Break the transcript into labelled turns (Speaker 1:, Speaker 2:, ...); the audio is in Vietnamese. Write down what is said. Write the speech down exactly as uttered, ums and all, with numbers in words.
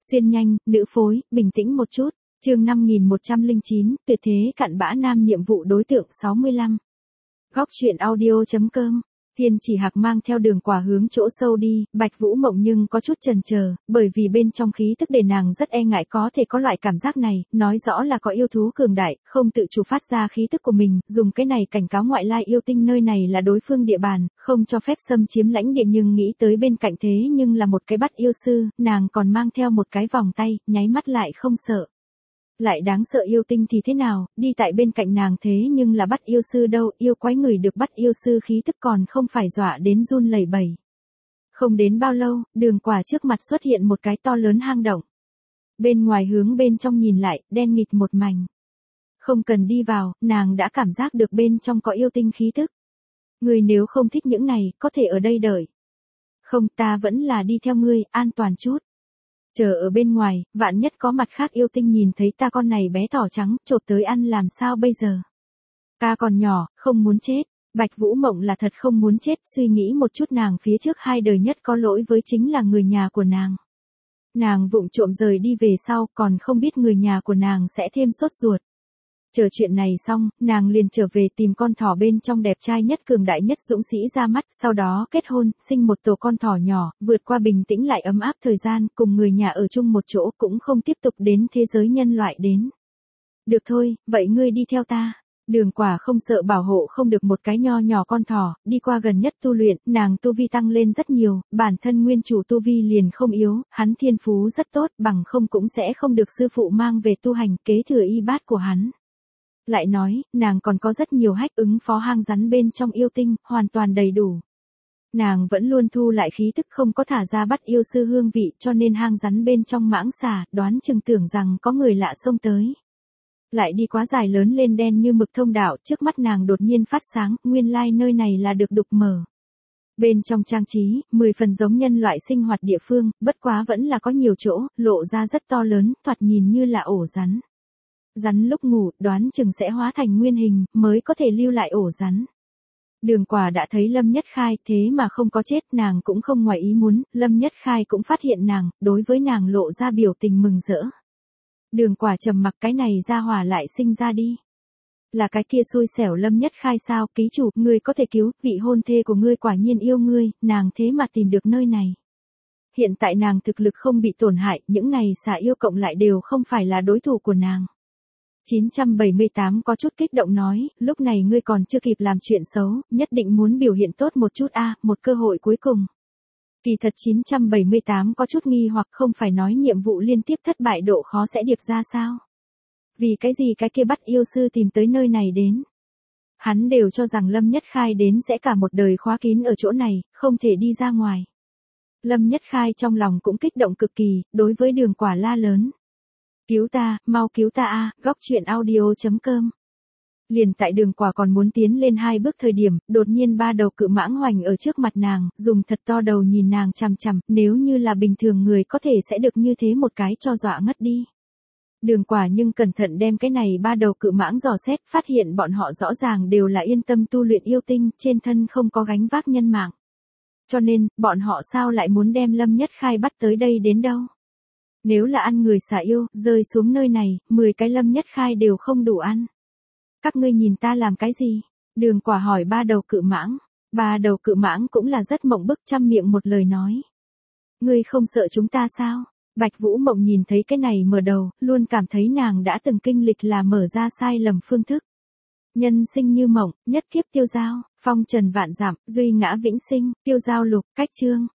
Speaker 1: Xuyên nhanh, nữ phối, bình tĩnh một chút. Chương năm nghìn một trăm lẻ chín, tuyệt thế cặn bã nam nhiệm vụ đối tượng sáu mươi lăm. Góc truyện audio chấm com. Thiên Chỉ Hạc mang theo Đường Quả hướng chỗ sâu đi, Bạch Vũ Mộng nhưng có chút chần chờ, bởi vì bên trong khí tức để nàng rất e ngại có thể có loại cảm giác này, nói rõ là có yêu thú cường đại, không tự chủ phát ra khí tức của mình, dùng cái này cảnh cáo ngoại lai yêu tinh nơi này là đối phương địa bàn, không cho phép xâm chiếm lãnh địa, nhưng nghĩ tới bên cạnh thế nhưng là một cái bắt yêu sư, nàng còn mang theo một cái vòng tay, nháy mắt lại không sợ. Lại đáng sợ yêu tinh thì thế nào, đi tại bên cạnh nàng thế nhưng là bắt yêu sư đâu, yêu quái người được bắt yêu sư khí tức còn không phải dọa đến run lẩy bẩy. Không đến bao lâu, Đường Quả trước mặt xuất hiện một cái to lớn hang động. Bên ngoài hướng bên trong nhìn lại, đen nghịt một mảnh. Không cần đi vào, nàng đã cảm giác được bên trong có yêu tinh khí tức. Người nếu không thích những này, có thể ở đây đợi. Không, ta vẫn là đi theo ngươi, an toàn chút. Chờ ở bên ngoài, vạn nhất có mặt khác yêu tinh nhìn thấy ta con này bé thỏ trắng, chộp tới ăn làm sao bây giờ? Ta còn nhỏ, không muốn chết. Bạch Vũ Mộng là thật không muốn chết, suy nghĩ một chút nàng phía trước hai đời nhất có lỗi với chính là người nhà của nàng. Nàng vụng trộm rời đi về sau, còn không biết người nhà của nàng sẽ thêm sốt ruột. Chờ chuyện này xong, nàng liền trở về tìm con thỏ bên trong đẹp trai nhất cường đại nhất dũng sĩ ra mắt, sau đó kết hôn, sinh một tổ con thỏ nhỏ, vượt qua bình tĩnh lại ấm áp thời gian, cùng người nhà ở chung một chỗ cũng không tiếp tục đến thế giới nhân loại đến. Được thôi, vậy ngươi đi theo ta. Đường Quả không sợ bảo hộ không được một cái nho nhỏ con thỏ, đi qua gần nhất tu luyện, nàng tu vi tăng lên rất nhiều, bản thân nguyên chủ tu vi liền không yếu, hắn thiên phú rất tốt, bằng không cũng sẽ không được sư phụ mang về tu hành, kế thừa y bát của hắn. Lại nói, nàng còn có rất nhiều hách ứng phó hang rắn bên trong yêu tinh, hoàn toàn đầy đủ. Nàng vẫn luôn thu lại khí tức không có thả ra bắt yêu sư hương vị, cho nên hang rắn bên trong mãng xà, đoán chừng tưởng rằng có người lạ xông tới. Lại đi quá dài lớn lên đen như mực thông đạo, trước mắt nàng đột nhiên phát sáng, nguyên lai nơi này là được đục mở. Bên trong trang trí, mười phần giống nhân loại sinh hoạt địa phương, bất quá vẫn là có nhiều chỗ, lộ ra rất to lớn, thoạt nhìn như là ổ rắn. Rắn lúc ngủ, đoán chừng sẽ hóa thành nguyên hình, mới có thể lưu lại ổ rắn. Đường Quả đã thấy Lâm Nhất Khai, thế mà không có chết, nàng cũng không ngoài ý muốn, Lâm Nhất Khai cũng phát hiện nàng, đối với nàng lộ ra biểu tình mừng rỡ. Đường Quả trầm mặc, cái này ra hỏa lại sinh ra đi. Là cái kia xui xẻo Lâm Nhất Khai sao, ký chủ, ngươi có thể cứu, vị hôn thê của ngươi quả nhiên yêu ngươi, nàng thế mà tìm được nơi này. Hiện tại nàng thực lực không bị tổn hại, những này xà yêu cộng lại đều không phải là đối thủ của nàng. chín trăm bảy mươi tám có chút kích động nói, lúc này ngươi còn chưa kịp làm chuyện xấu, nhất định muốn biểu hiện tốt một chút a, một cơ hội cuối cùng. Kỳ thật chín trăm bảy mươi tám có chút nghi hoặc, không phải nói nhiệm vụ liên tiếp thất bại độ khó sẽ điệp ra sao? Vì cái gì cái kia bắt yêu sư tìm tới nơi này đến? Hắn đều cho rằng Lâm Nhất Khai đến sẽ cả một đời khóa kín ở chỗ này, không thể đi ra ngoài. Lâm Nhất Khai trong lòng cũng kích động cực kỳ, đối với Đường Quả la lớn. Cứu ta, mau cứu ta a, góc truyện audio chấm com. Liền tại Đường Quả còn muốn tiến lên hai bước thời điểm, đột nhiên ba đầu cự mãng hoành ở trước mặt nàng, dùng thật to đầu nhìn nàng chằm chằm, nếu như là bình thường người có thể sẽ được như thế một cái cho dọa ngất đi. Đường Quả nhưng cẩn thận đem cái này ba đầu cự mãng dò xét, phát hiện bọn họ rõ ràng đều là yên tâm tu luyện yêu tinh, trên thân không có gánh vác nhân mạng. Cho nên, bọn họ sao lại muốn đem Lâm Nhất Khai bắt tới đây đến đâu? Nếu là ăn người xà yêu, rơi xuống nơi này, mười cái Lâm Nhất Khai đều không đủ ăn. Các ngươi nhìn ta làm cái gì? Đường Quả hỏi ba đầu cự mãng. Ba đầu cự mãng cũng là rất mộng bức, trăm miệng một lời nói. Ngươi không sợ chúng ta sao? Bạch Vũ Mộng nhìn thấy cái này mở đầu, luôn cảm thấy nàng đã từng kinh lịch là mở ra sai lầm phương thức. Nhân sinh như mộng, nhất kiếp tiêu dao, phong trần vạn dặm, duy ngã vĩnh sinh, tiêu dao lục, cách chương.